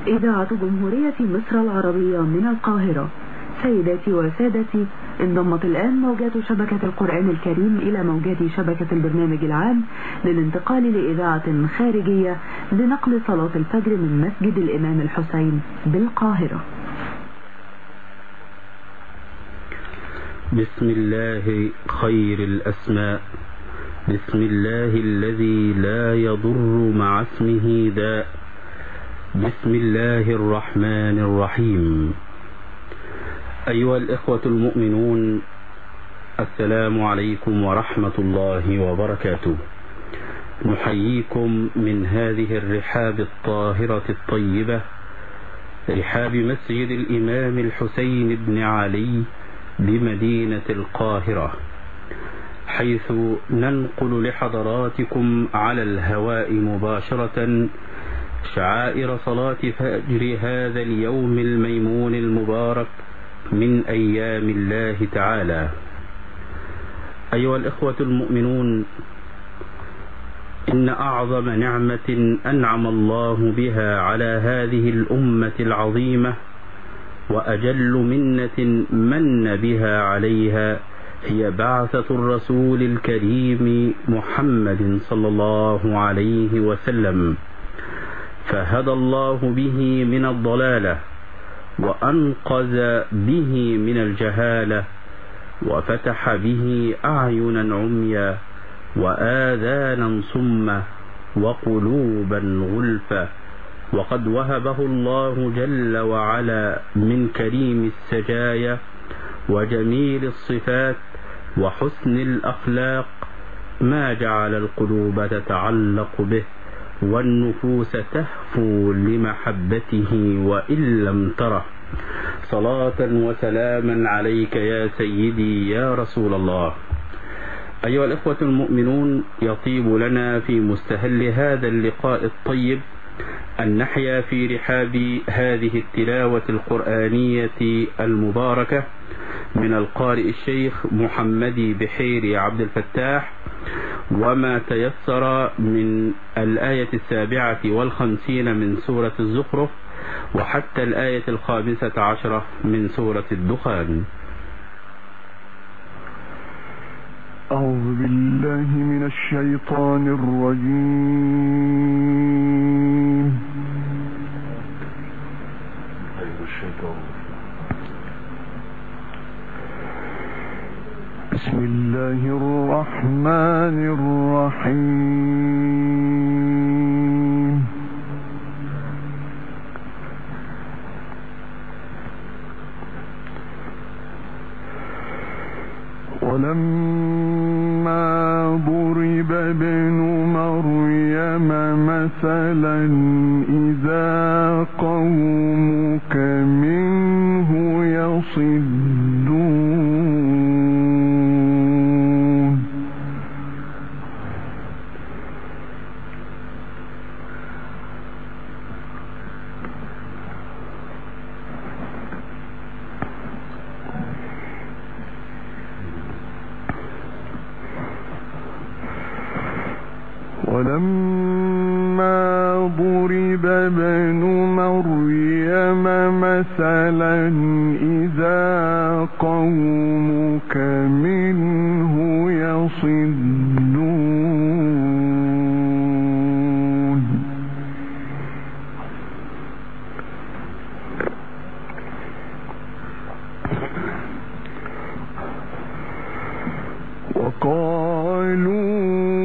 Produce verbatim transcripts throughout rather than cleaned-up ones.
إذاعة جمهورية مصر العربية من القاهرة. سيداتي وسادتي، انضمت الآن موجات شبكة القرآن الكريم إلى موجات شبكة البرنامج العام للانتقال لإذاعة خارجية لنقل صلاة الفجر من مسجد الإمام الحسين بالقاهرة. بسم الله خير الأسماء، بسم الله الذي لا يضر مع اسمه داء، بسم الله الرحمن الرحيم. أيها الإخوة المؤمنون، السلام عليكم ورحمة الله وبركاته. نحييكم من هذه الرحاب الطاهرة الطيبة، رحاب مسجد الإمام الحسين بن علي بمدينة القاهرة، حيث ننقل لحضراتكم على الهواء مباشرة شعائر صلاة فجر هذا اليوم الميمون المبارك من أيام الله تعالى. أيها الإخوة المؤمنون، إن أعظم نعمة أنعم الله بها على هذه الأمة العظيمة وأجل منة من بها عليها هي بعثة الرسول الكريم محمد صلى الله عليه وسلم، فهدى الله به من الضلالة وأنقذ به من الجهالة وفتح به أعينا عميا وآذانا صما وقلوبا غلفا، وقد وهبه الله جل وعلا من كريم السجايا وجميل الصفات وحسن الأخلاق ما جعل القلوب تتعلق به والنفوس تهفو لمحبته وإن لم تره. صلاة وسلاما عليك يا سيدي يا رسول الله. أيها الإخوة المؤمنون، يطيب لنا في مستهل هذا اللقاء الطيب أن نحيا في رحاب هذه التلاوة القرآنية المباركة من القارئ الشيخ محمد بحيري عبد الفتاح، وما تيسر من الآية السابعة والخمسين من سورة الزخرف وحتى الآية الخامسة عشرة من سورة الدخان. أعوذ بالله من الشيطان الرجيم. بسم الله الرحمن الرحيم. ولما ضرب ابن مريم مثلا إذا قومك منه يصدون. ولما ضرب ابن مريم مثلا إذا قومك منه يصدون. وقالوا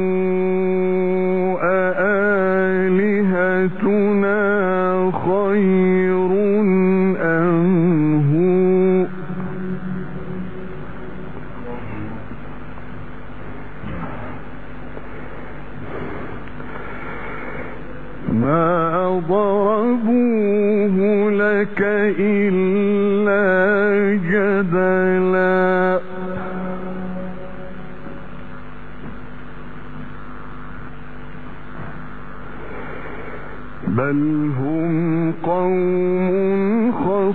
أآلهتنا خير أم هو ما ضربوه لك إلا جدلا. بل هم قوم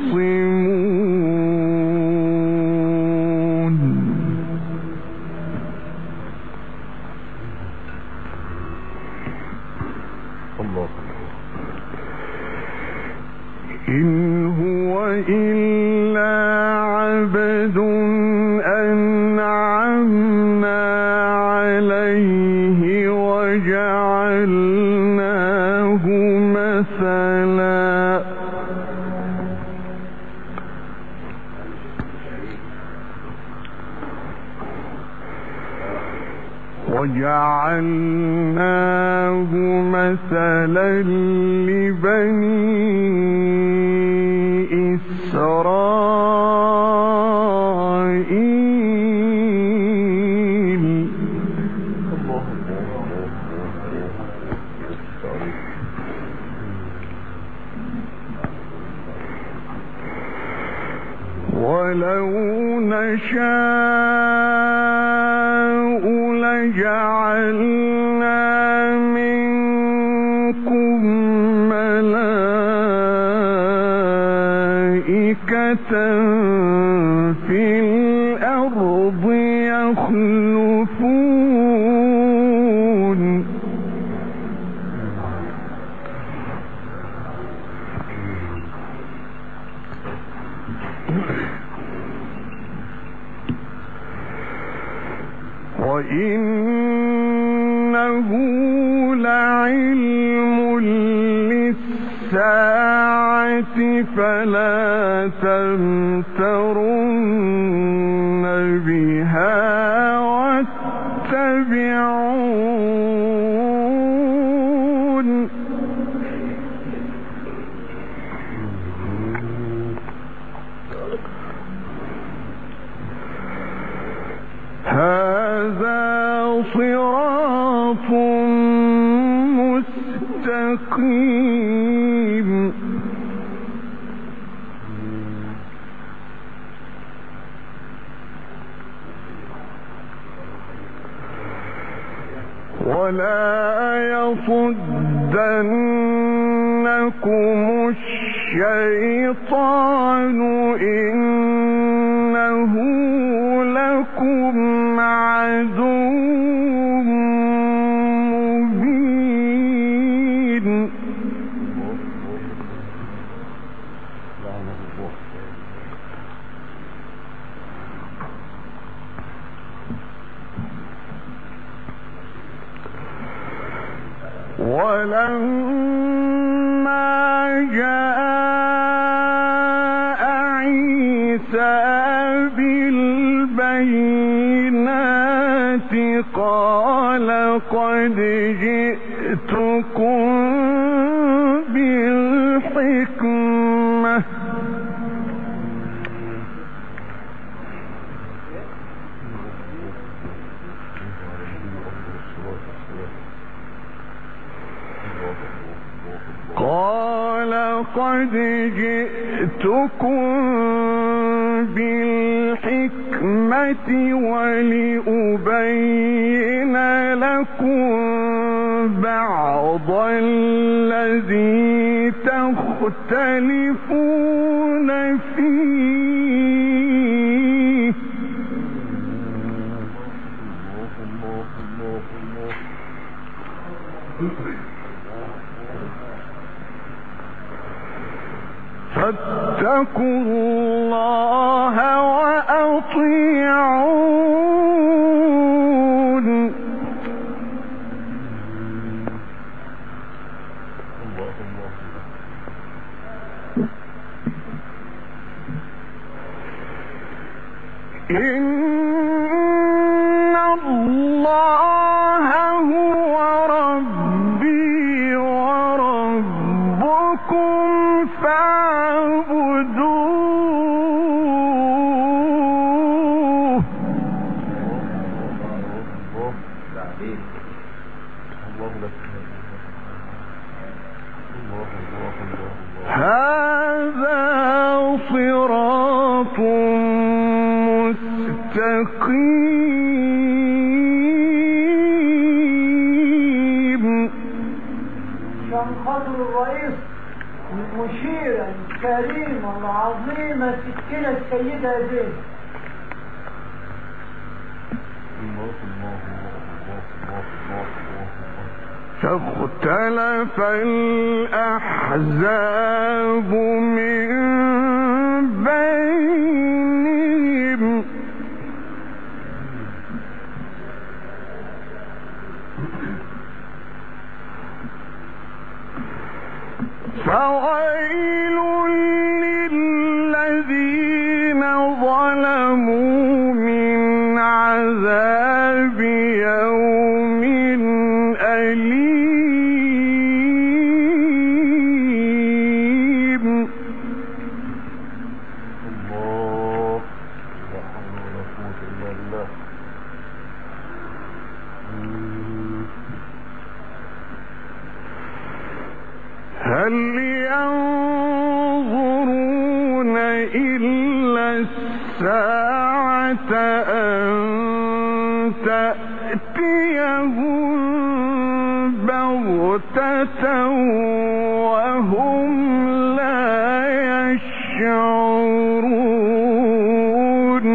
خصمون. الله إن هو إلا عبد أنعمنا عليه وجعلناه مثلا وجعلناه مثلا لبني إسرائيل ولو نشاء لجعلنا منكم ملائكة في الأرض يخلفون وإنه لعلم للساعة فلا تمترن بها واتبعون هذا صراط مستقيم ولا يصدنكم الشيطان إنه لكم عدو مبين ولما جاء عيسى بالبينات قال قد جئتكم بالحكمة قال قد جئتكم بالحكمة ولأبين لكم بعض الذي تختلفون فيه فاتقوا الله وأطيعون إن الله هو ربي وربكم فاعبدوه هذا صراط مستقيم. عشان خاطر الرئيس المشيرة الكريمة العظيمة ستنا السيدة زين فاختلف الأحزاب من بينهم فويل للذين ظلموا من عذاب يوم أليم. الله لا حول ولا قوة إلا بالله. هل ينظرون إلا الساعة أن تأتيهم بغتة وهم لا يشعرون.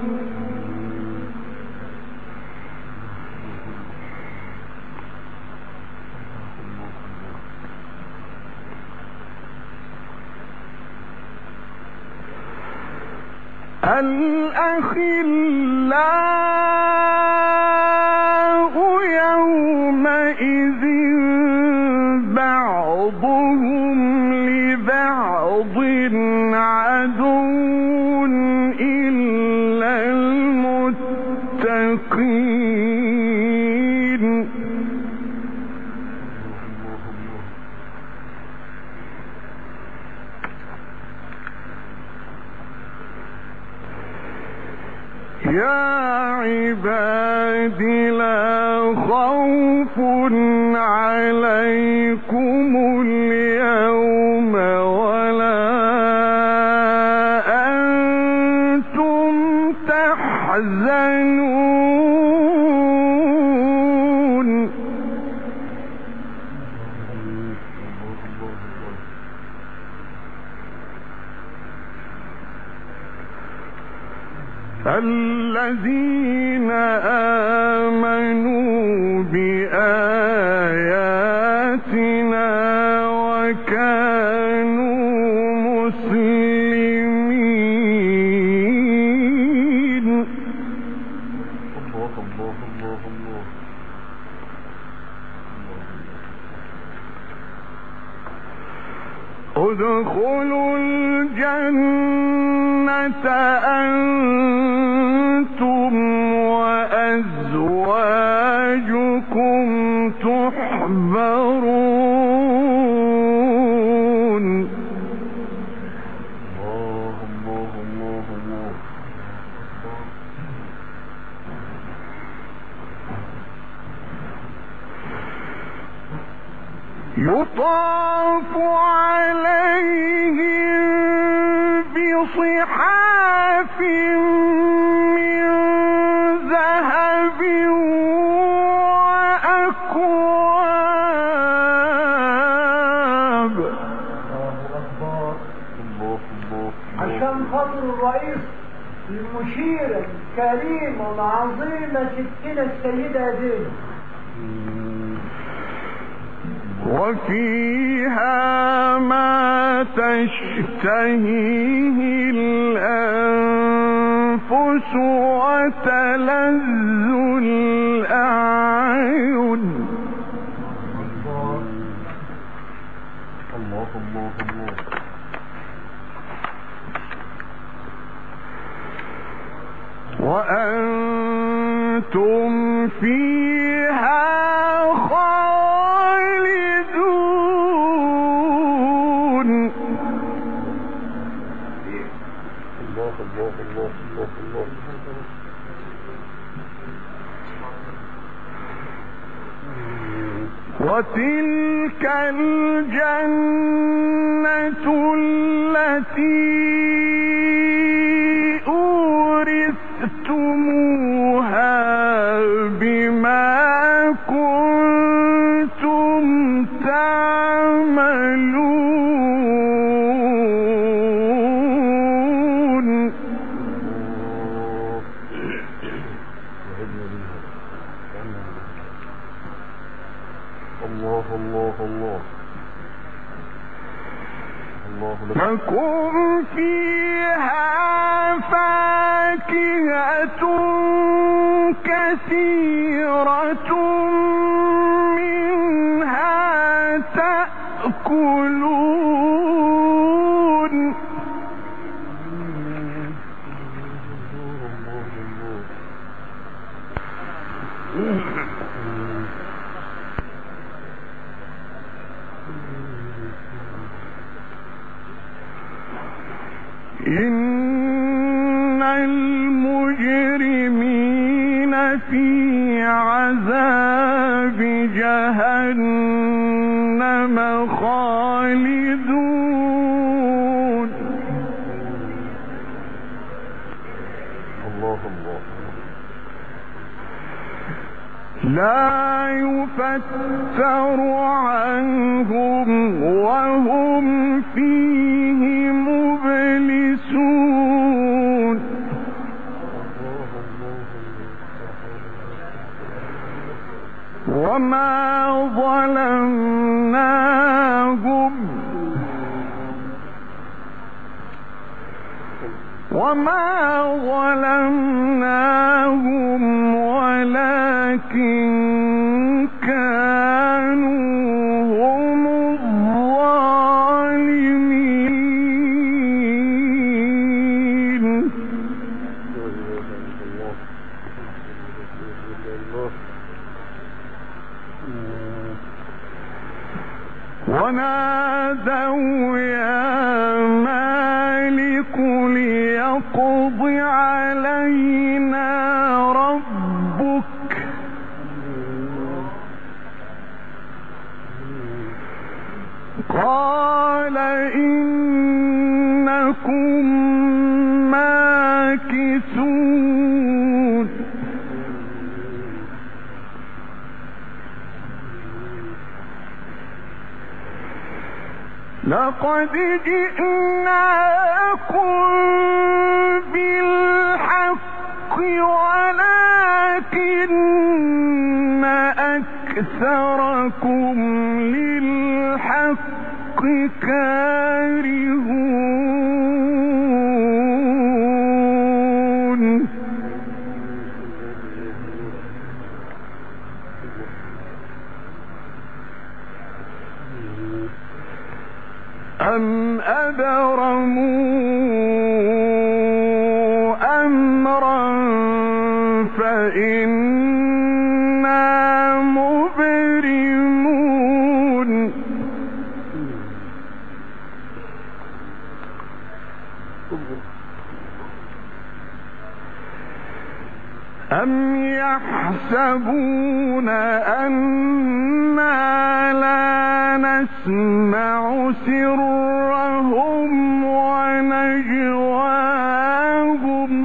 الأخلاء يومئذ بعضهم لبعض عدو إلا المتقين. يا عباد لا خوف عليكم اليوم ولا أنتم تحزنون. الذين آمنوا بآياتنا وكانوا مسلمين. الله الله الله الله. ادخلوا الجنة أنتم وأزواجكم تحبرون. الله الله الله الله. يطاف عليهم بصحاف من ذهب وأكواب. عشان خاطر الرئيس المشير الكريم العظيمة ستنا السيدة زينب. وفيها ما تشتهيه الأنفس وتلذ الأعين. الله الله الله. وأنتم فيها خالدون. الله الله الله الله الله. وتلك الجنة التي أورثتموها بما كنتم تعملون. الله لكم فيها فاكهة كثيرة منها تأكلون. إن المجرمين في عذاب جهنم خالدون. الله الله. لا يفتر عنهم وهم فيه مبلسون. وما ظلمناهم وما ظلمناهم ولكن كانوا هم الظالمين. ونادوا يا مالك ليقض علينا ربك قال إنكم ماكثون. لقد جئناكم بالحق ولكن أكثركم للحق كارهون. أم أبرموا أمرا فإنا مبرمون. أم يحسبون أنا لا نسمع سرهم ونجواهم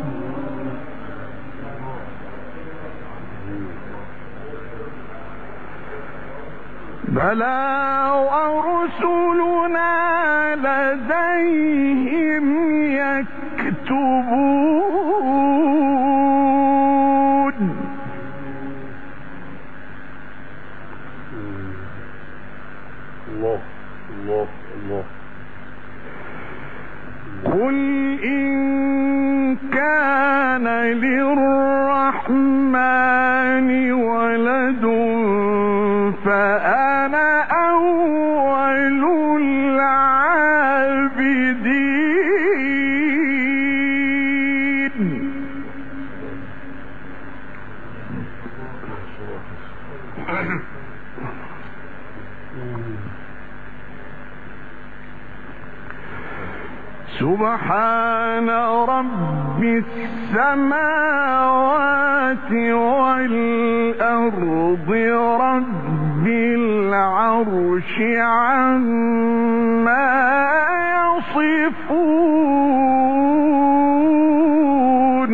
بلى ورسلنا لديهم يكتبون. الله الله الله. قل إن كان للرحمن ولد فأنا أول العابدين. سبحان رب السماوات والأرض رب العرش عما يصفون.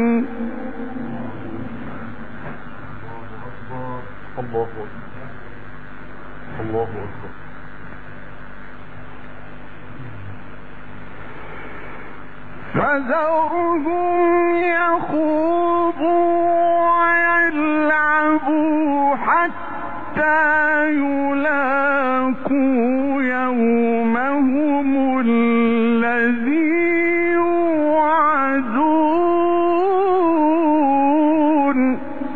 الله أكبر الله أكبر. فذرهم يخوضوا ويلعبوا حتى يلاقوا يومهم الذي يوعدون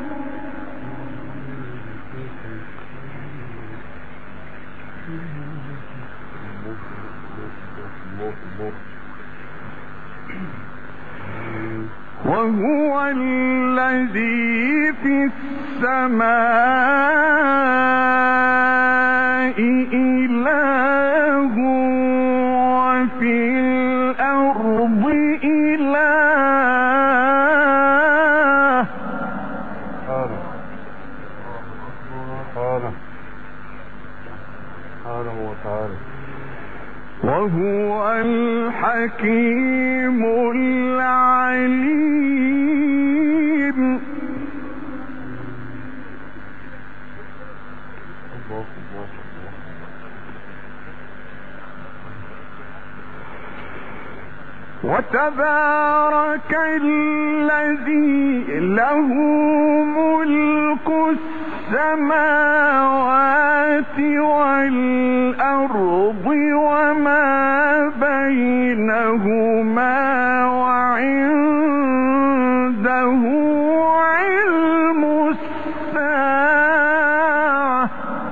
وهو الذي في السماء إله وفي الأرض إله وهو الحكيم العليم. وتبارك الذي له ملك السماوات والأرض وما بينهما وعنده علم الساعة.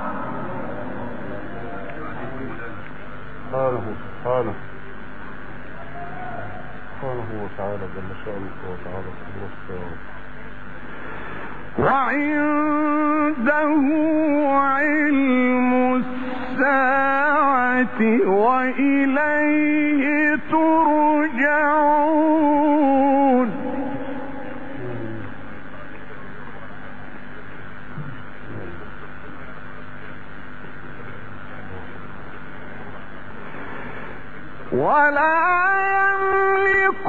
سبحانه سبحانه وتعالى جل شأنه وتعالى قدرته وعنده علم الساعة وإليه ترجعون. ولا يملك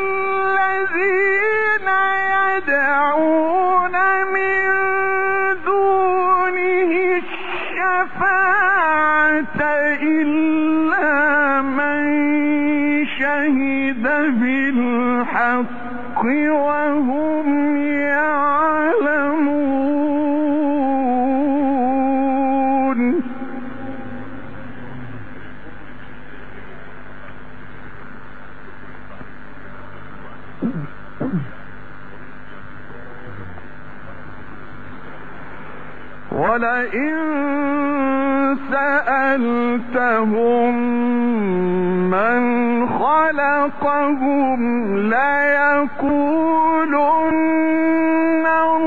الذين يدعون من دونه الشفاعة إلا من شهد بالحق وهم يعلمون. ولئن سألتهم من خلقهم ليقولن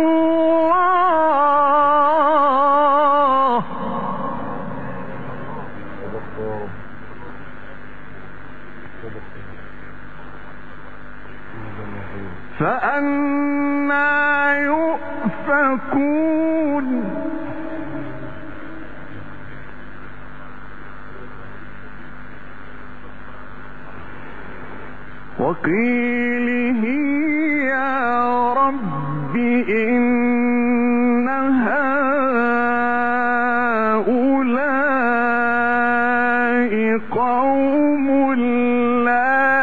الله. فأنى يؤفكون. وقيله يا رب إن هؤلاء قوم لا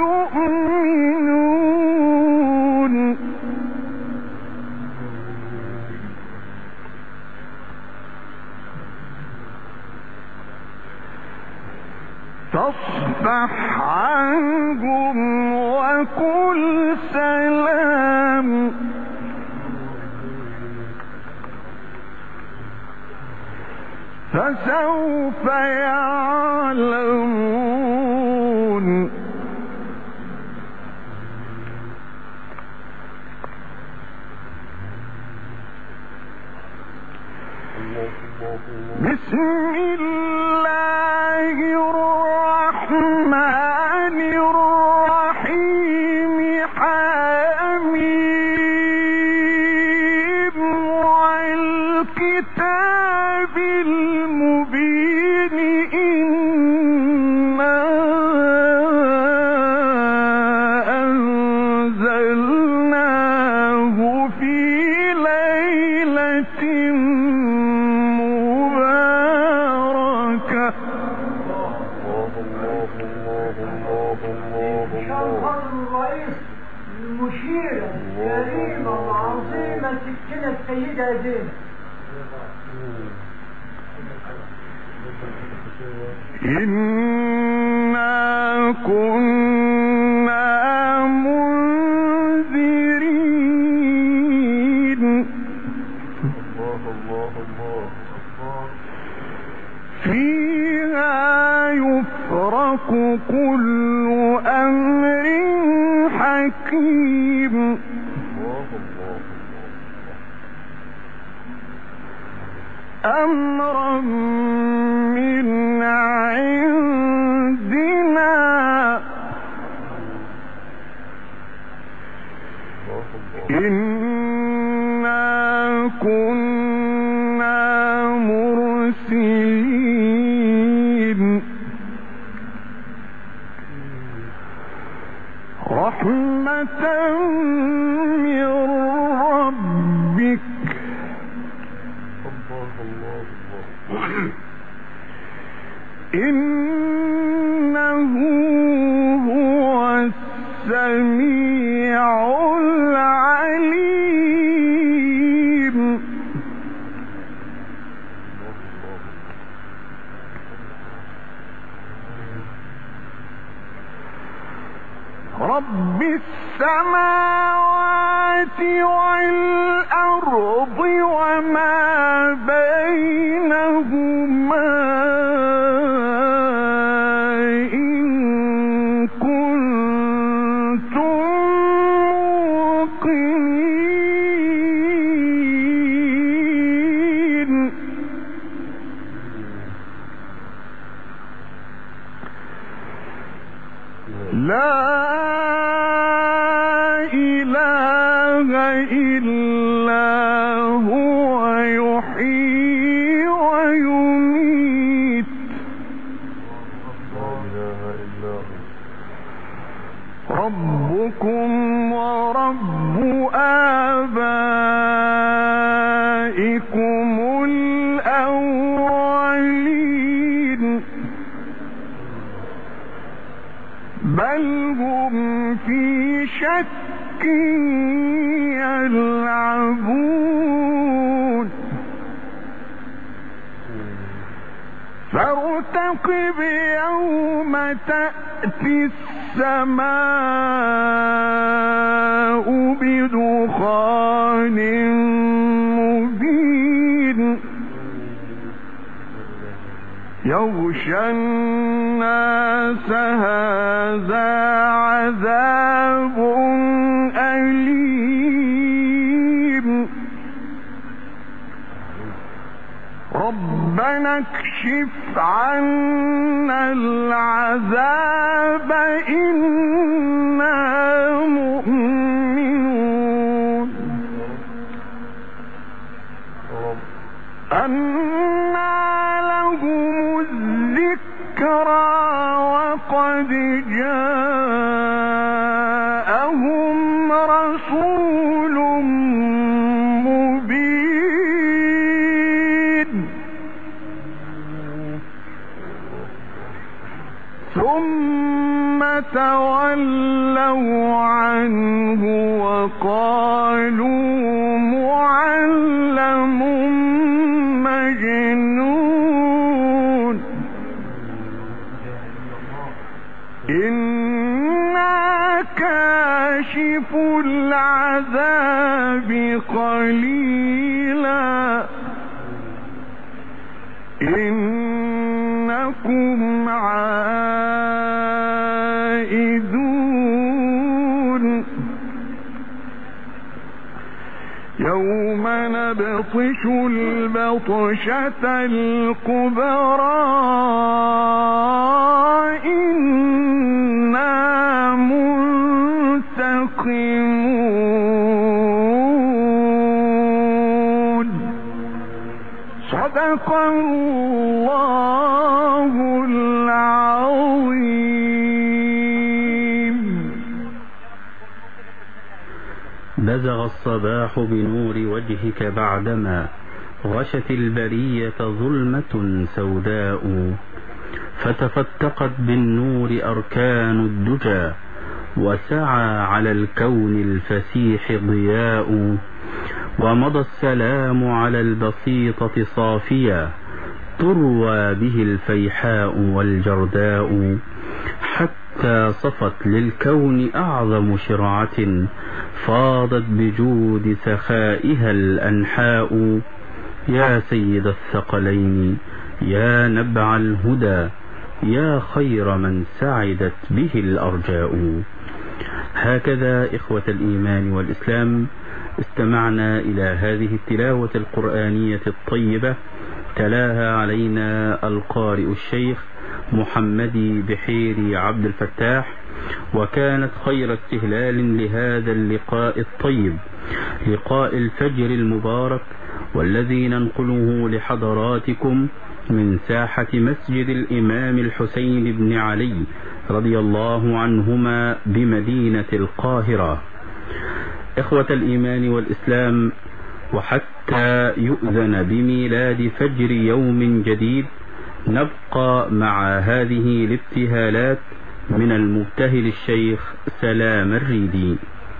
يؤمنون. فاصفح عنهم وقل سلام. فسوف يعلمون. بسم الله الرحمن الرحيم. حميم والكتاب المبين. إنا أنزلناه في ليلة المشيرة الكريمة العظيمة ستنا السيدة زينب. إن كل أمر حكيم أمرا من عندنا إنا كنا مرسلين رحمة من ربك إنه هو السميع العليم رب السماوات والأرض وما بينهما إن كنتم موقنين لا إله إلا هو يحيي ويميت ربكم ورب آبائكم الأولين بل هم في شك يلعبون فارتقب يوم تأتي السماء بدخان مبين يغشى الناس هذا عذاب أليم ربنا اكشف عنا العذاب إنا مؤمنون أنى لهم الذكرى وقد جاءهم رسول مبين ثم تولوا عنه وقالوا معلم مجنون إنا كاشف العذاب قليلا إنكم عائدون يوم نبطش البطشة الكبرى إنا منتقمون صدق الله العظيم. بزغ الصباح بنور وجهك بعدما غشت البرية ظلمة سوداء فتفتقت بالنور أركان الدجى وسعى على الكون الفسيح ضياء ومضى السلام على البسيطة صافيا تروى به الفيحاء والجرداء حتى صفت للكون أعظم شرعة فاضت بجود سخائها الأنحاء يا سيد الثقلين يا نبع الهدى يا خير من سعدت به الأرجاء. هكذا إخوة الإيمان والإسلام استمعنا إلى هذه التلاوة القرآنية الطيبة تلاها علينا القارئ الشيخ محمد بحيري عبد الفتاح، وكانت خير استهلال لهذا اللقاء الطيب، لقاء الفجر المبارك، والذي ننقله لحضراتكم من ساحة مسجد الإمام الحسين بن علي رضي الله عنهما بمدينة القاهرة. إخوة الإيمان والإسلام، وحتى يؤذن بميلاد فجر يوم جديد نبقى مع هذه الابتهالات من المبتهل الشيخ سلام الريدي.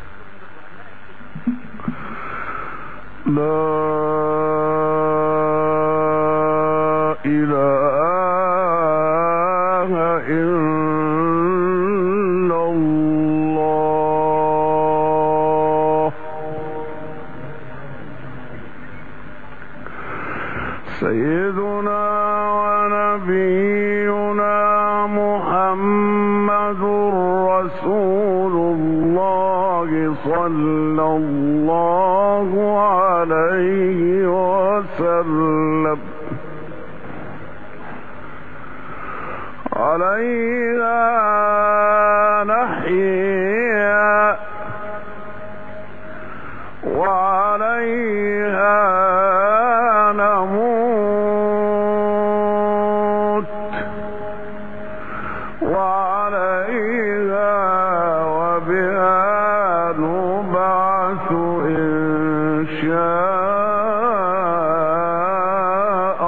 لا إله إلا الله سيدنا ونبينا محمد رسول الله صلى الله عليه وسلم عليها نحيا وعليها نموت وعليها وبها نبعث إن شاء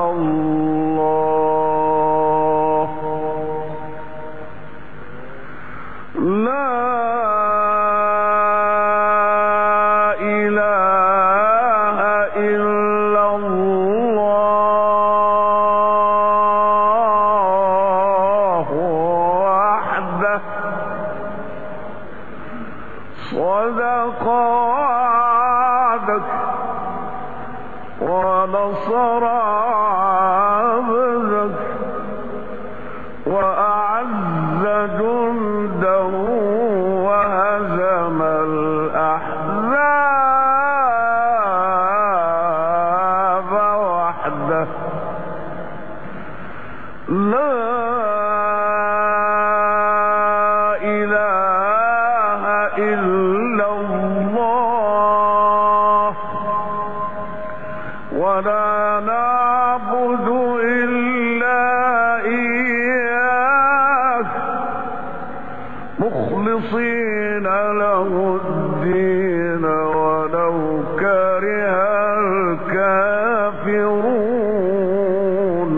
الله. لا إله إلا الله وحده صدق وعدك ونصر عبدك وأعز جنده وهزم الأحزاب وحده. لا إله إلا الله ولا نعبد إلا إياه مخلصين له الدين ولو كره الكافرون.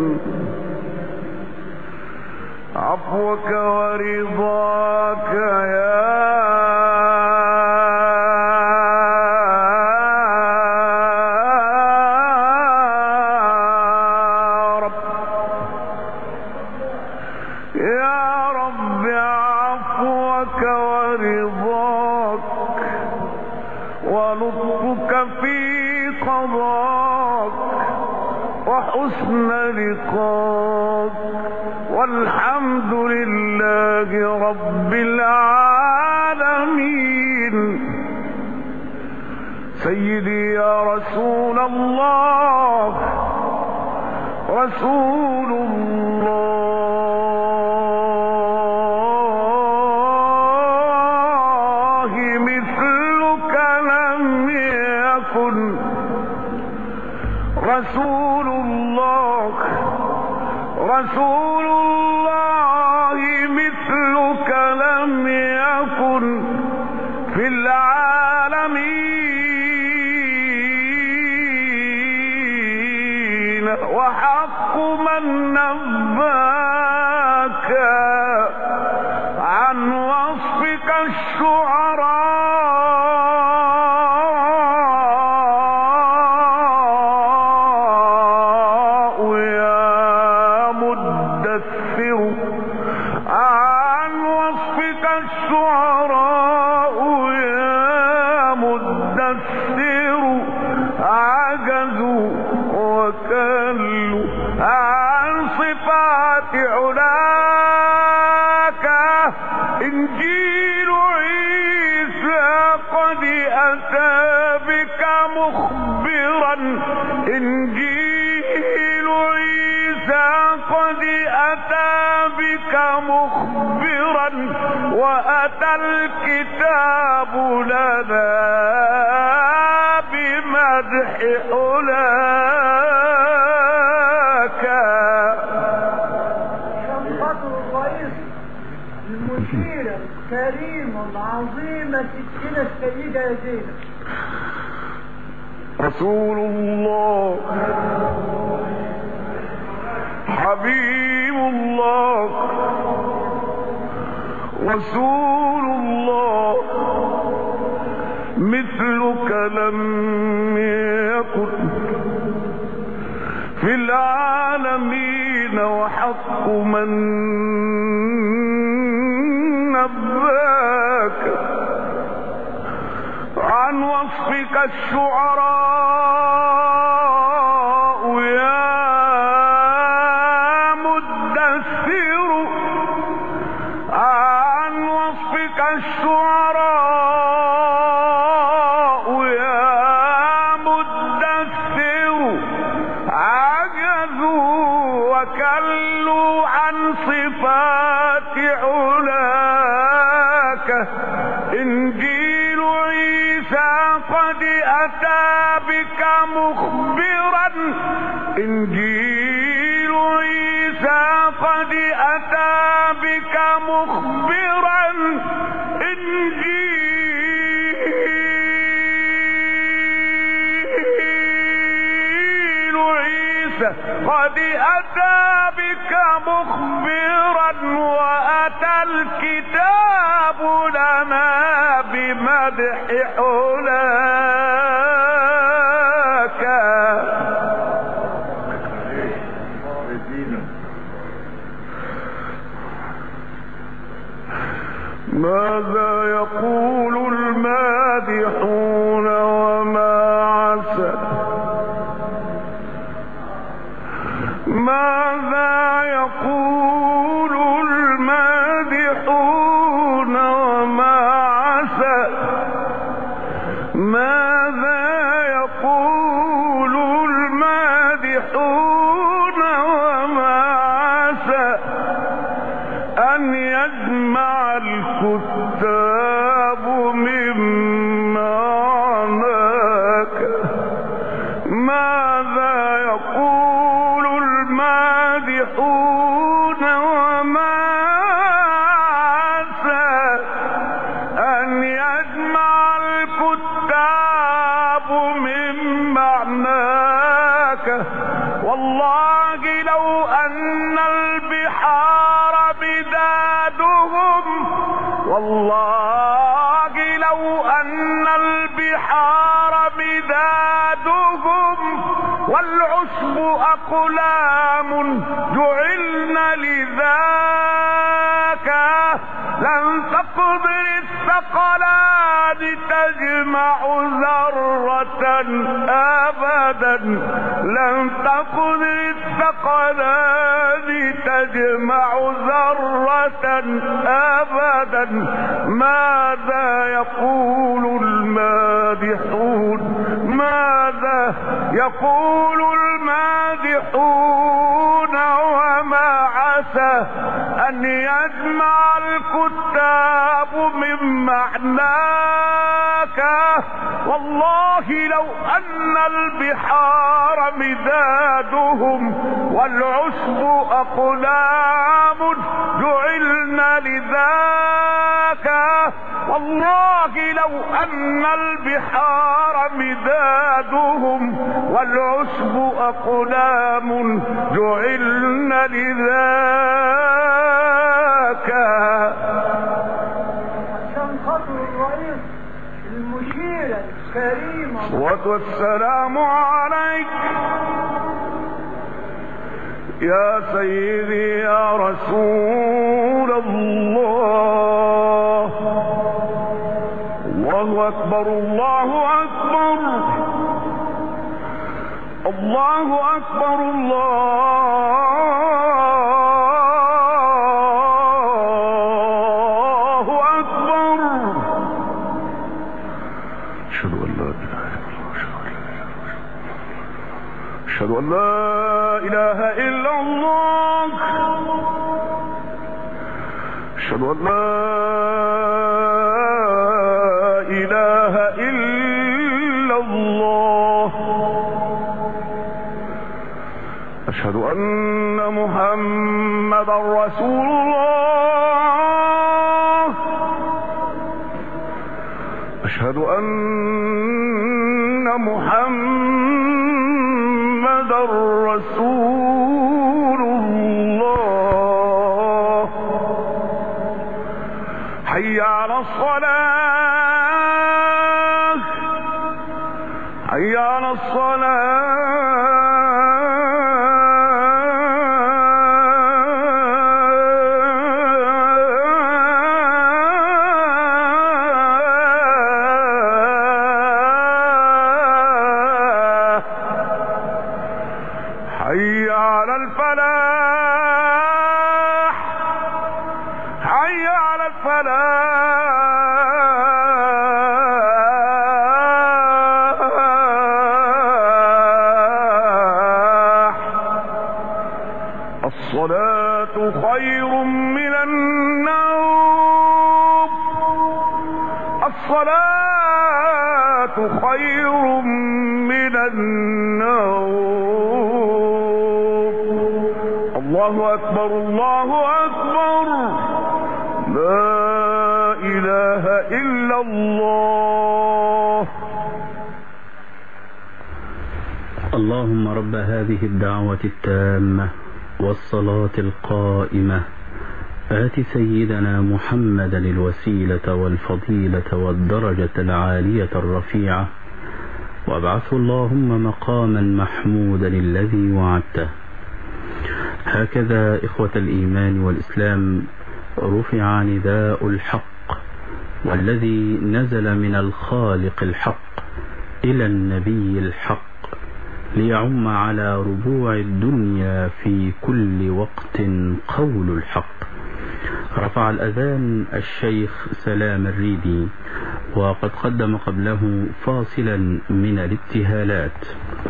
عفوك ورضاك يا رب يا رب عفوك ورضاك ولطفك في قضاك وحسن لقاك والحمد لله رب العالمين. سيدي يا رسول الله رسول الله مثلك لم يكن. رسول الله رسول الله مثلك لم مخبرا وأتى الكتاب لنا بمدح أولاك. عشان خاطر الرئيس المشيرة الكريمة العظيمة ستنا السيدة زينب رسول الله حبيب الله رسول الله مثلك لم يكن في العالمين وحق من نباك عن وصفك الشعراء يا مدثر عن وصفك الشعراء يا مدثر عجزوا وكلوا عن صفات علاك. إنجيل عيسى قد أتى بك مخبرا إنجيل عيسى قد أتى بك مخبرا إنجيل عيسى قد أتى بك مخبرا وأتى الكتاب لنا بمدح أولاك. ماذا يقول المادحون وما عسى ماذا يقول المادحون وما عسى ماذا يقول المادحون وما عسى أن يجمع الكتاب من معناك. ماذا يقول المادحون وما عسى أن يجمع الكتاب من معناك. والله لو أن البحار بدادهم والله لو أن البحار بدادهم والعشب أقلام جعلن لذاك لن تقدر الثقلان تجمع ذرة أبدا لن تقدر الثقلان تجمع ذرة أبدا. ماذا يقول المادحون ماذا يقول المادحون وما عسى أن يجمع الكتاب من معناك. والله لو أن البحار مدادهم والعشب أقلام جعلن لذاك. والله لو أن البحار مدادهم والعشب أقلام جعلن لذاك. عشان خاطر الرئيس المشيرة الكريمة والسلام عليك يا سيدي يا رسول الله. الله أكبر الله أكبر الله أكبر الله أكبر. أشهد أن لا إله إلا الله أشهد أن لا إله إلا الله أشهد أن لا إله إلا الله أشهد أن محمدا رسول الله أشهد أن محمدا رسول الله حي على الصلاة حي على الصلاة حي على الفلاح حي على الفلاح الصلاة خير من النوم الصلاة خير من النوم الله أكبر الله أكبر لا إله إلا الله. اللهم رب هذه الدعوة التامة والصلاة القائمة آت سيدنا محمدا الوسيلة والفضيلة والدرجة العالية الرفيعة وابعثه اللهم مقاما محمودا الذي وعدته. هكذا إخوة الإيمان والإسلام رفع نداء الحق والذي نزل من الخالق الحق إلى النبي الحق ليعم على ربوع الدنيا في كل وقت قول الحق. رفع الأذان الشيخ سلام الريدي وقد قدم قبله فاصلا من الابتهالات.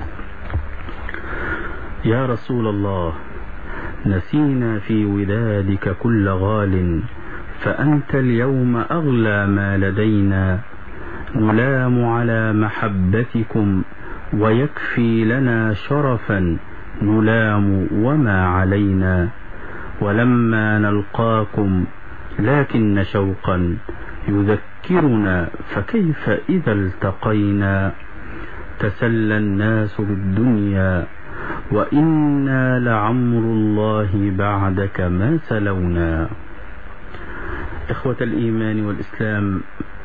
يا رسول الله نسينا في ودادك كل غال فأنت اليوم أغلى ما لدينا نلام على محبتكم ويكفي لنا شرفا نلام وما علينا ولما نلقاكم لكن شوقا يذكرنا فكيف إذا التقينا تسلى الناس بالدنيا وإنا لعمر الله بعدك ما سلونا. إخوة الإيمان والإسلام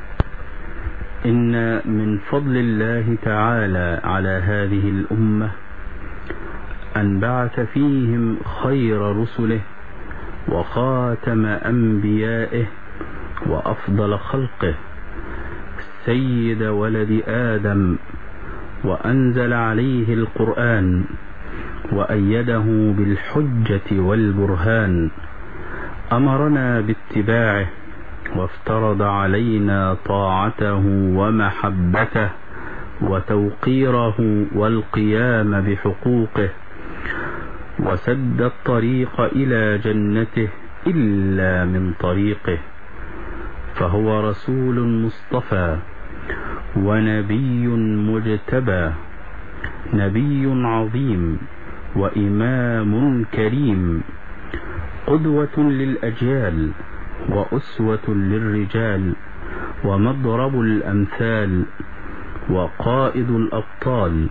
إن من فضل الله تعالى على هذه الأمة أن بعث فيهم خير رسله وخاتم أنبيائه وأفضل خلقه سيد ولد آدم وأنزل عليه القرآن وأيده بالحجة والبرهان أمرنا باتباعه وافترض علينا طاعته ومحبته وتوقيره والقيام بحقوقه وسد الطريق إلى جنته إلا من طريقه فهو رسول مصطفى ونبي مجتبى نبي عظيم وإمام كريم قدوة للأجيال وأسوة للرجال ومضرب الأمثال وقائد الأبطال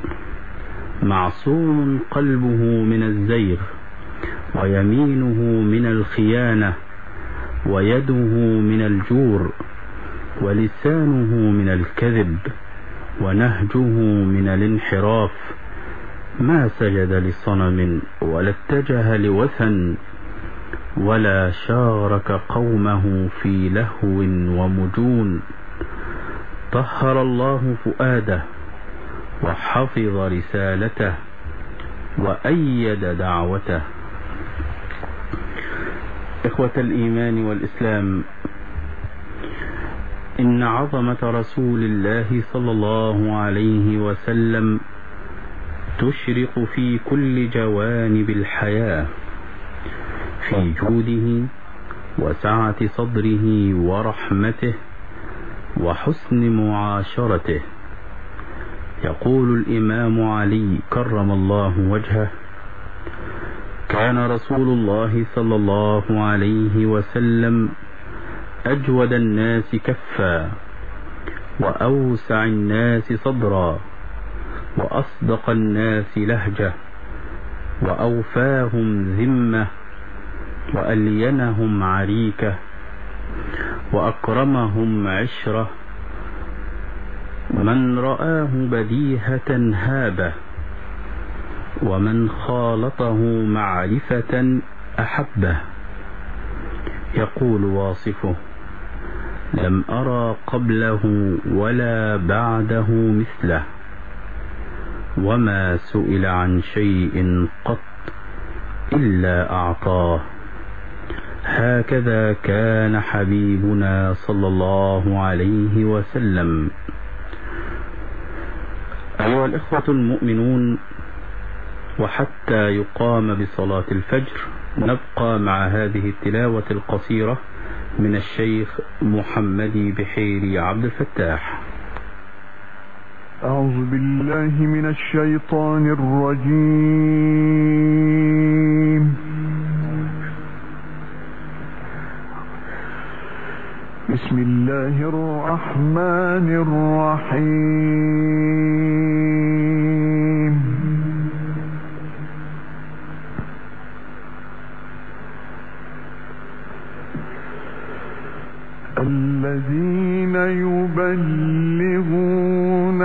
معصوم قلبه من الزيغ ويمينه من الخيانة ويده من الجور ولسانه من الكذب ونهجه من الانحراف ما سجد لصنم ولا اتجه لوثن ولا شارك قومه في لهو ومجون طهر الله فؤاده وحفظ رسالته وأيد دعوته. إخوة الإيمان والإسلام إن عظمة رسول الله صلى الله عليه وسلم تشرق في كل جوانب الحياة في جوده وسعة صدره ورحمته وحسن معاشرته. يقول الإمام علي كرم الله وجهه: كان رسول الله صلى الله عليه وسلم أجود الناس كفا، وأوسع الناس صدرا، وأصدق الناس لهجة، وأوفاهم ذمة، وألينهم عريكة، وأكرمهم عشرة. من رآه بديهة هابه، ومن خالطه معرفة أحبه. يقول واصفه: لم أرى قبله ولا بعده مثله، وما سئل عن شيء قط إلا أعطاه. هكذا كان حبيبنا صلى الله عليه وسلم. أيها الإخوة المؤمنون، وحتى يقام بصلاة الفجر نبقى مع هذه التلاوة القصيرة من الشيخ محمد بحيري عبد الفتاح. أعوذ بالله من الشيطان الرجيم. بسم الله الرحمن الرحيم. الذين يبلغون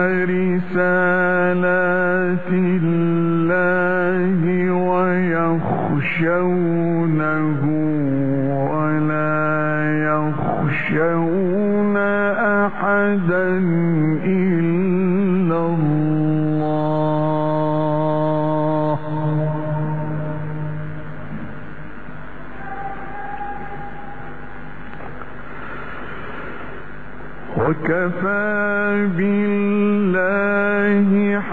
رسالات الله ويخشونه ولا يخشون أحدا إلا الله. وكفى بالله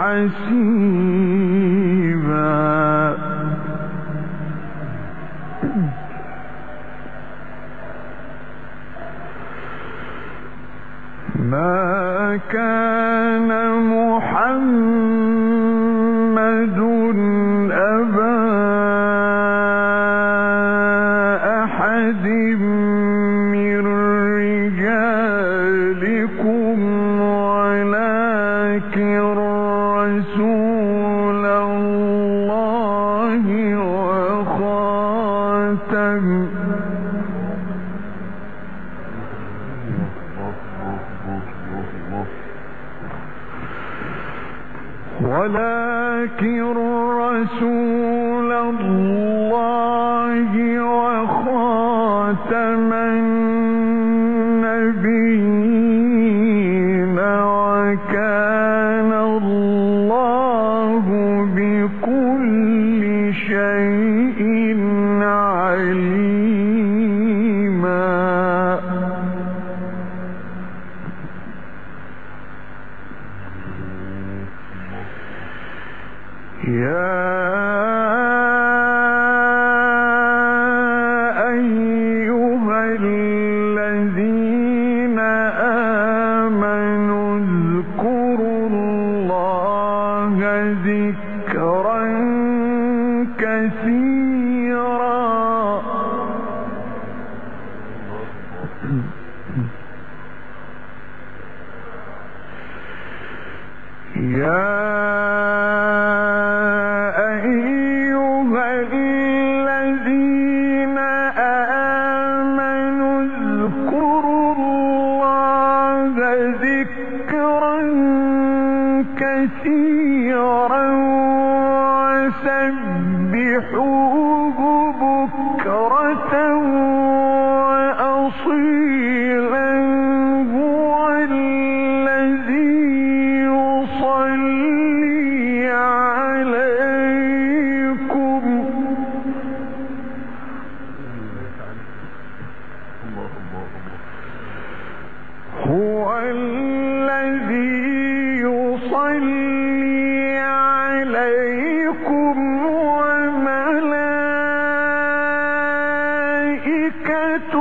حسيبا. ما كان محمد أبا أحد من رجالكم ولكن رسول الله وخاتم ولكن رسول الله وخاتم النبيين وكان الله بكل شيء عليما. يا أيها الذين آمنوا اذكروا الله ذكرا كثيرا. يا كثيرا وسبحوه بكرة وأصيلا. هو الذي يصلي عليكم هو الذي يصلي عليكم وملائكته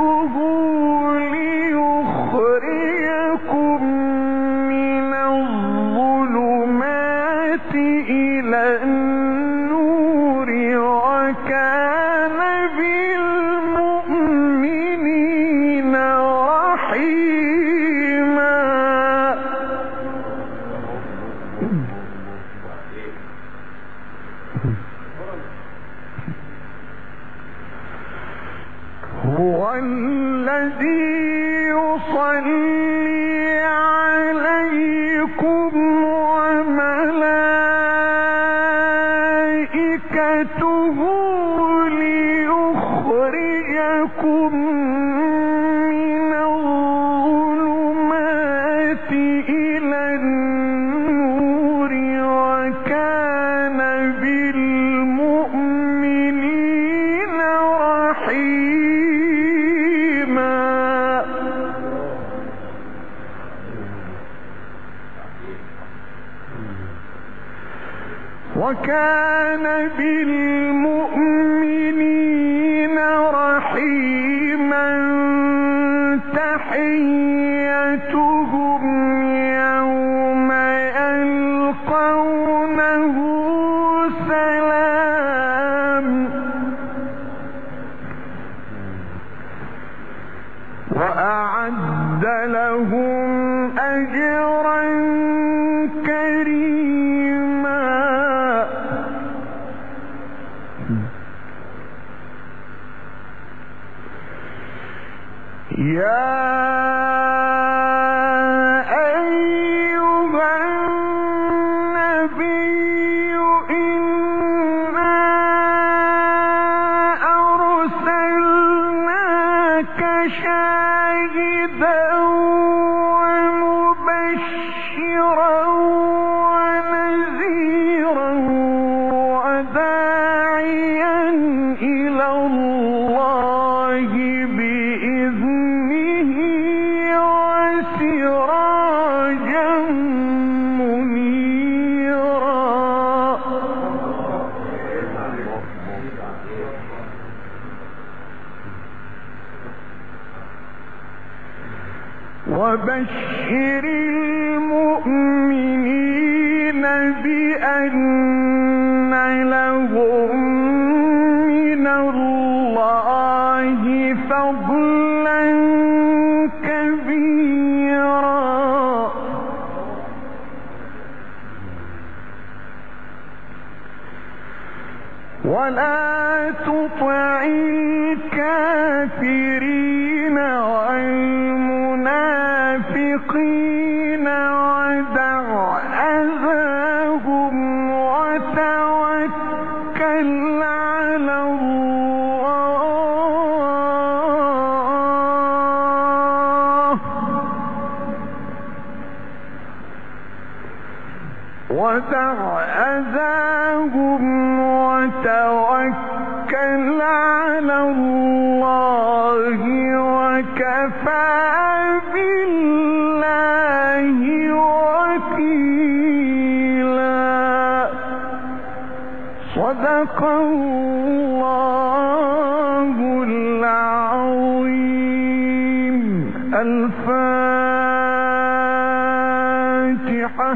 يصلي عليكم وملائكته ليخرجكم من الظلمات إلى النور وكان بالمؤمنين رحيما. وكان بالمؤمنين رحيما. تحيتهم يوم يلقونه سلام. وأعد لهم أجرا كريما. يا أيها النبي إنا أرسلناك شاهدا ومبشرا ونذيرا وداعيا إلى الله بإذنه وسراجا منيرا. وبشر المؤمنين بأن لهم من الله فضلا كبيرا. ولا تطع الكافرين والمنافقين ودع أذاهم وتوكل على الله. ودع أذاهم وتوكل على الله وكفى بالله وكيلا. صدق الله العظيم. الفاتحة.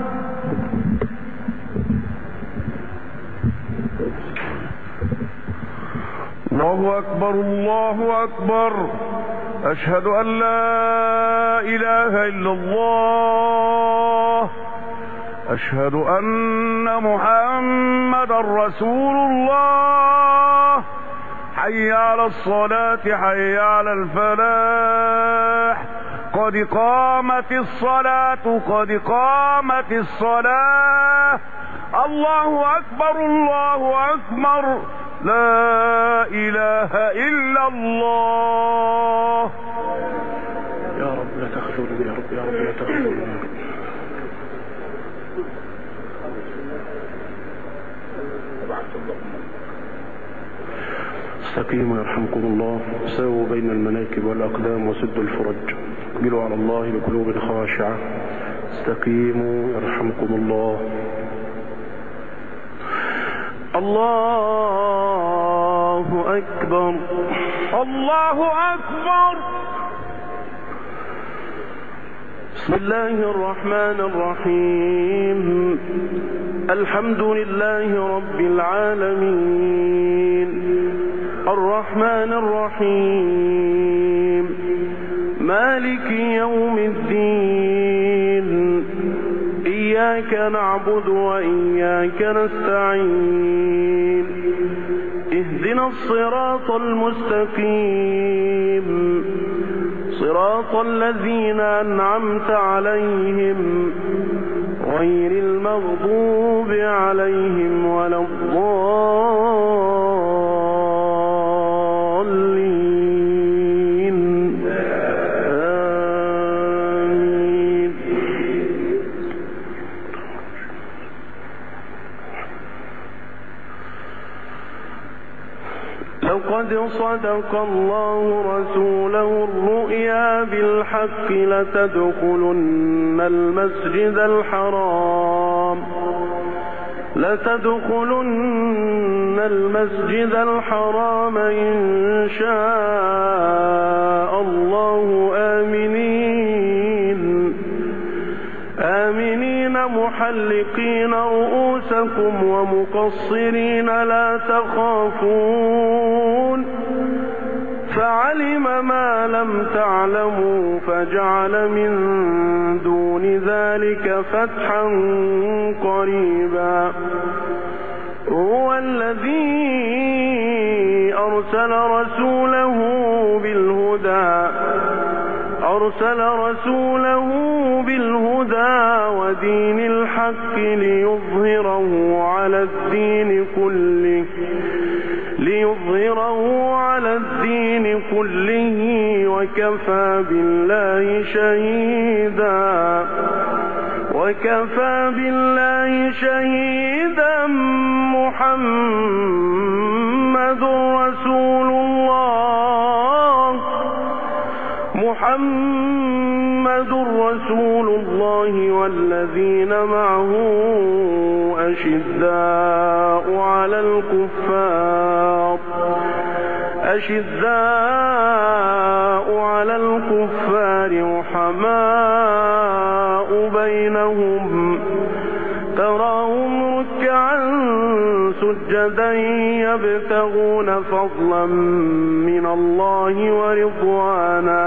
الله أكبر الله أكبر. أشهد أن لا إله إلا الله. أشهد أن محمدا رسول الله. حي على الصلاة حي على الفلاح. قد قامت الصلاة قد قامت الصلاة. الله أكبر الله أكبر. لا إله إلا الله. يا رب لا تخذلني يا رب يا رب لا تخذلني. استقيموا يرحمكم الله. ساووا بين المناكب والأقدام وسدوا الفرج. اقبلوا على الله بقلوب خاشعة. استقيموا يرحمكم الله. الله أكبر الله أكبر. بسم الله الرحمن الرحيم. الحمد لله رب العالمين. الرحمن الرحيم. مالك يوم الدين. إياك نعبد وإياك نستعين. اهدنا الصراط المستقيم صراط الذين أنعمت عليهم غير المغضوب عليهم ولا الضالين آمين. لقد صدق الله رسوله الرؤيا بالحق لتدخلن المسجد الحرام لتدخلن المسجد الحرام إن شاء الله آمنين آمنين محلقين رؤوسكم ومقصرين لا تخافون فعلم ما لم تعلموا فجعل من دون ذلك فتحا قريبا هو الذي أرسل رسوله بالهدى أرسل رسوله بالهدى ودين الحق ليظهره على الدين كله ليظهره على الدين كله وكفى بالله شهيدا وكفى بالله شهيدا محمد رسول الله محمد رسول الله والذين معه أشداء على الكفار أشداء على الكفار رحماء بينهم تراهم ركعا سجدا يبتغون فضلا من الله ورضوانا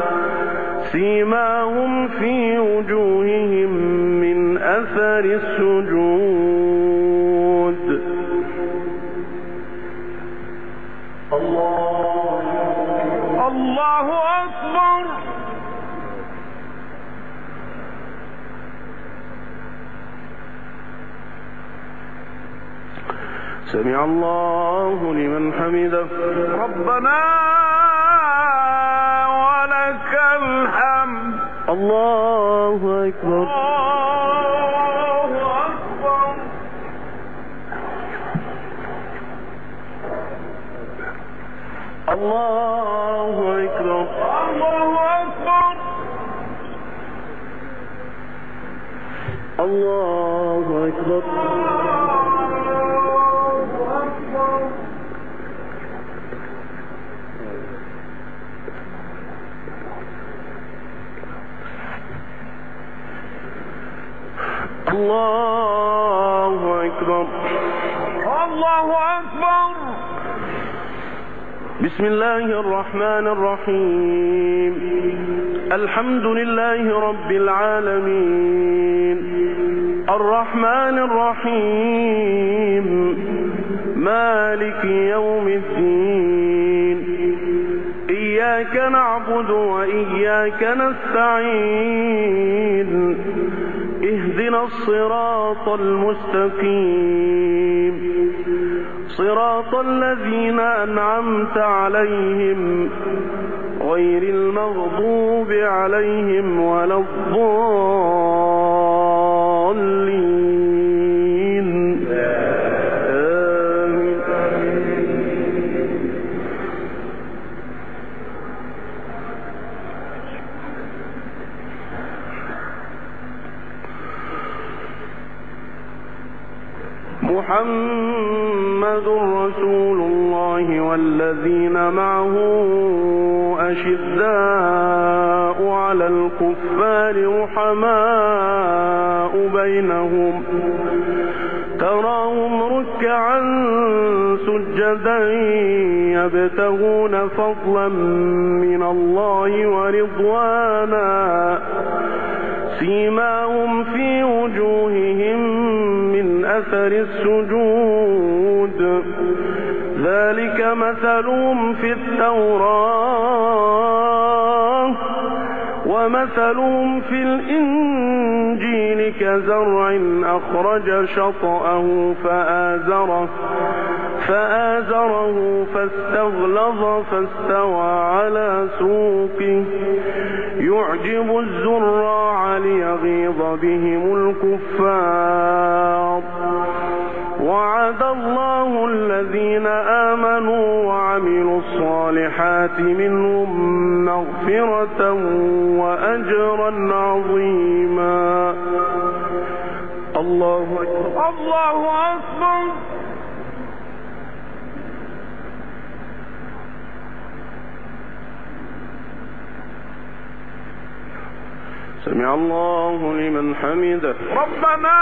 سيماهم في وجوههم من أثر السجود الله الله أكبر سمع الله لمن حمده ربنا ولك الحمد الله أكبر الله أكبر الله أكبر الله أكبر الله أكبر الله أكبر الله أكبر بسم الله الرحمن الرحيم الحمد لله رب العالمين الرحمن الرحيم مالك يوم الدين إياك نعبد وإياك نستعين اهدنا الصراط المستقيم صراط الذين أنعمت عليهم غير المغضوب عليهم ولا الضالين آمين. محمد رسول الله والذين معه أشداء على الكفار رحماء بينهم تراهم ركعا سجدا يبتغون فضلا من الله ورضوانا سيماهم في وجوههم من أثر السجود ذلك مثلهم في التوراة ومثلهم في الإنجيل كزرع أخرج شطأه فآزره فآزره فاستغلظ فاستوى على سوقه يعجب الزراع ليغيظ بهم الكفار. وعد الله الذين آمنوا وعملوا الصالحات منهم مغفرة وأجرا عظيما. الله أكبر. الله أكبر. سمع الله لمن حمده. ربنا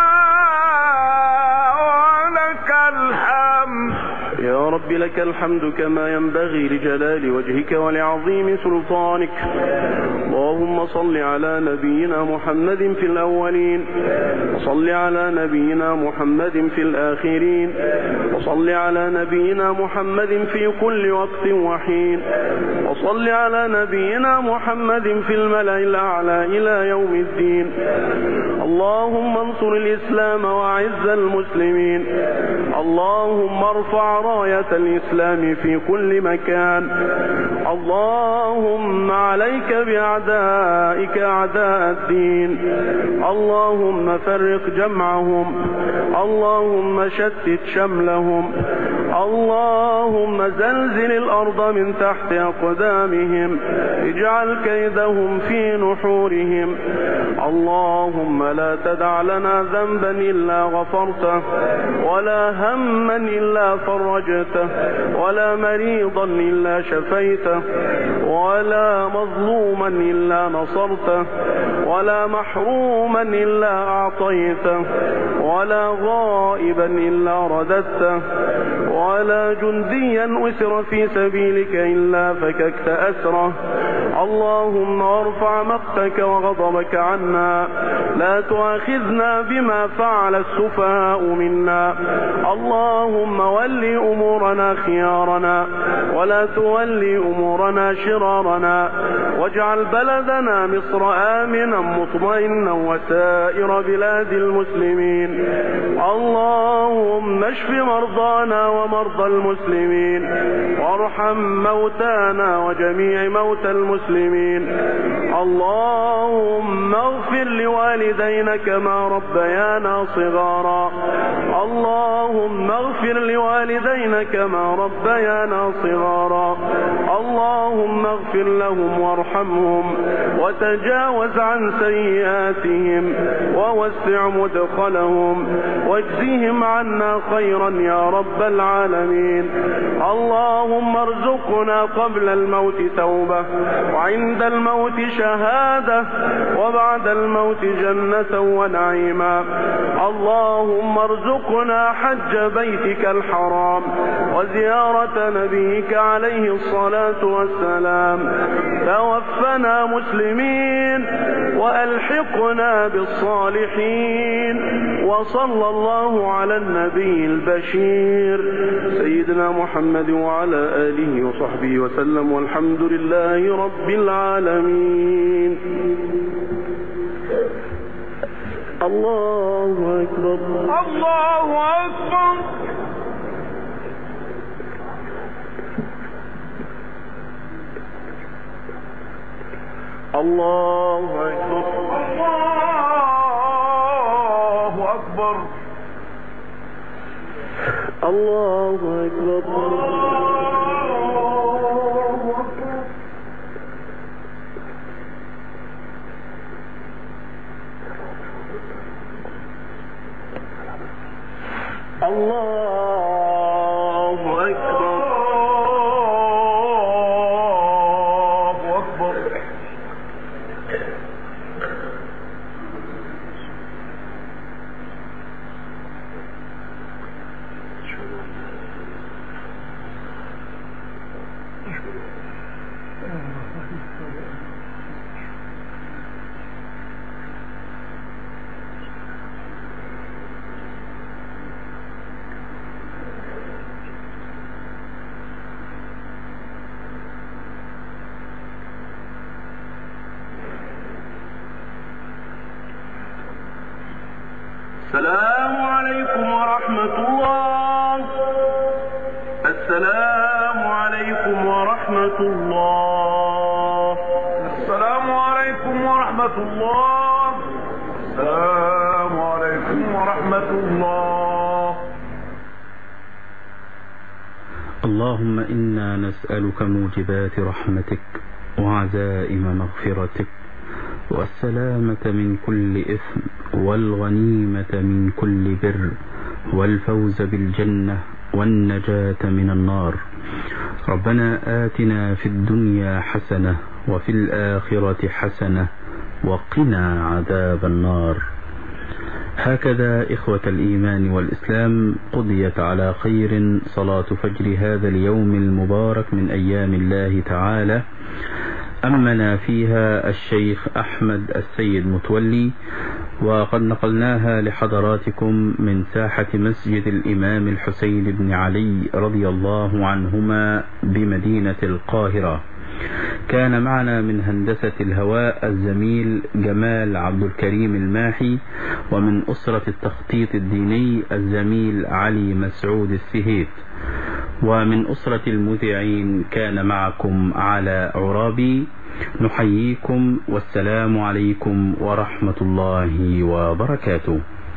ولك الحمد. يا رب لك الحمد كما ينبغي لجلال وجهك ولعظيم سلطانك. اللهم صل على نبينا محمد في الأولين، وصل على نبينا محمد في الآخرين، وصل على نبينا محمد في كل وقت وحين، وصل على نبينا محمد في الملأ الأعلى إلى يوم الدين. اللهم انصر الإسلام وأعز المسلمين. اللهم ارفع راية الإسلام في كل مكان. اللهم عليك بأعدائك أعداء الدين. اللهم فرق جمعهم. اللهم شتت شملهم. اللهم زلزل الأرض من تحت أقدامهم. اجعل كيدهم في نحورهم. اللهم لا تدع لنا ذنبا إلا غفرته، ولا هما إلا فرجته، ولا مريضا إلا شفيته، ولا مظلوما إلا نصرته، ولا محروما إلا أعطيته، ولا غائبا إلا رددته، ولا جنديا أسر في سبيلك إلا فككت أسره. اللهم ارفع مقتك وغضبك عنا. لا تؤاخذنا بما فعل السفهاء منا. اللهم ولي أمورنا خيارنا، ولا تولي أمورنا شرارنا. واجعل بلدنا مصر آمنا مطمئنا وسائر بلاد المسلمين. اللهم اشف مرضانا ومرضى المسلمين، وارحم موتانا وجميع موتى المسلمين. اللهم اغفر لوالدينا كما ربيانا صغارا. اللهم اغفر لوالدينا كما ربيانا صغارا. اللهم اغفر لهم وارحمهم وتجاوز عن سيئاتهم ووسع مدخلهم واجزهم عنا خيرا يا رب العالمين. اللهم ارزقنا قبل الموت توبة، وعند الموت شهادة، وبعد الموت جنة ونعيما. اللهم ارزقنا حج بيتك الحرام وزيارة نبيك عليه الصلاة والسلام. توفنا مسلمين وألحقنا بالصالحين. وصلى الله على النبي البشير سيدنا محمد وعلى آله وصحبه وسلم، والحمد لله رب العالمين. الله أكبر. الله أكبر. الله أكبر. الله أكبر. الله أكبر. الله أكبر. السلام عليكم ورحمة الله. السلام عليكم ورحمة الله. السلام عليكم ورحمة الله. السلام عليكم ورحمة الله. اللهم إنا نسألك موجبات رحمتك وعزائم مغفرتك والسلامة من كل إثم والغنيمة من كل بر والفوز بالجنة والنجاة من النار. ربنا آتنا في الدنيا حسنة وفي الآخرة حسنة وقنا عذاب النار. هكذا إخوة الإيمان والإسلام قضيت على خير صلاة فجر هذا اليوم المبارك من أيام الله تعالى، أمنا فيها الشيخ أحمد السيد متولي، وقد نقلناها لحضراتكم من ساحة مسجد الإمام الحسين بن علي رضي الله عنهما بمدينة القاهرة. كان معنا من هندسة الهواء الزميل جمال عبد الكريم الماحي، ومن أسرة التخطيط الديني الزميل علي مسعود السهيت، ومن أسرة المذيعين كان معكم على عرابي. نحييكم والسلام عليكم ورحمة الله وبركاته.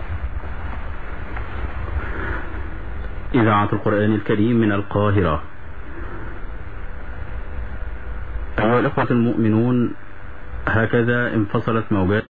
إذاعة القرآن الكريم من القاهرة. أيها الأخوة المؤمنون، هكذا انفصلت موجات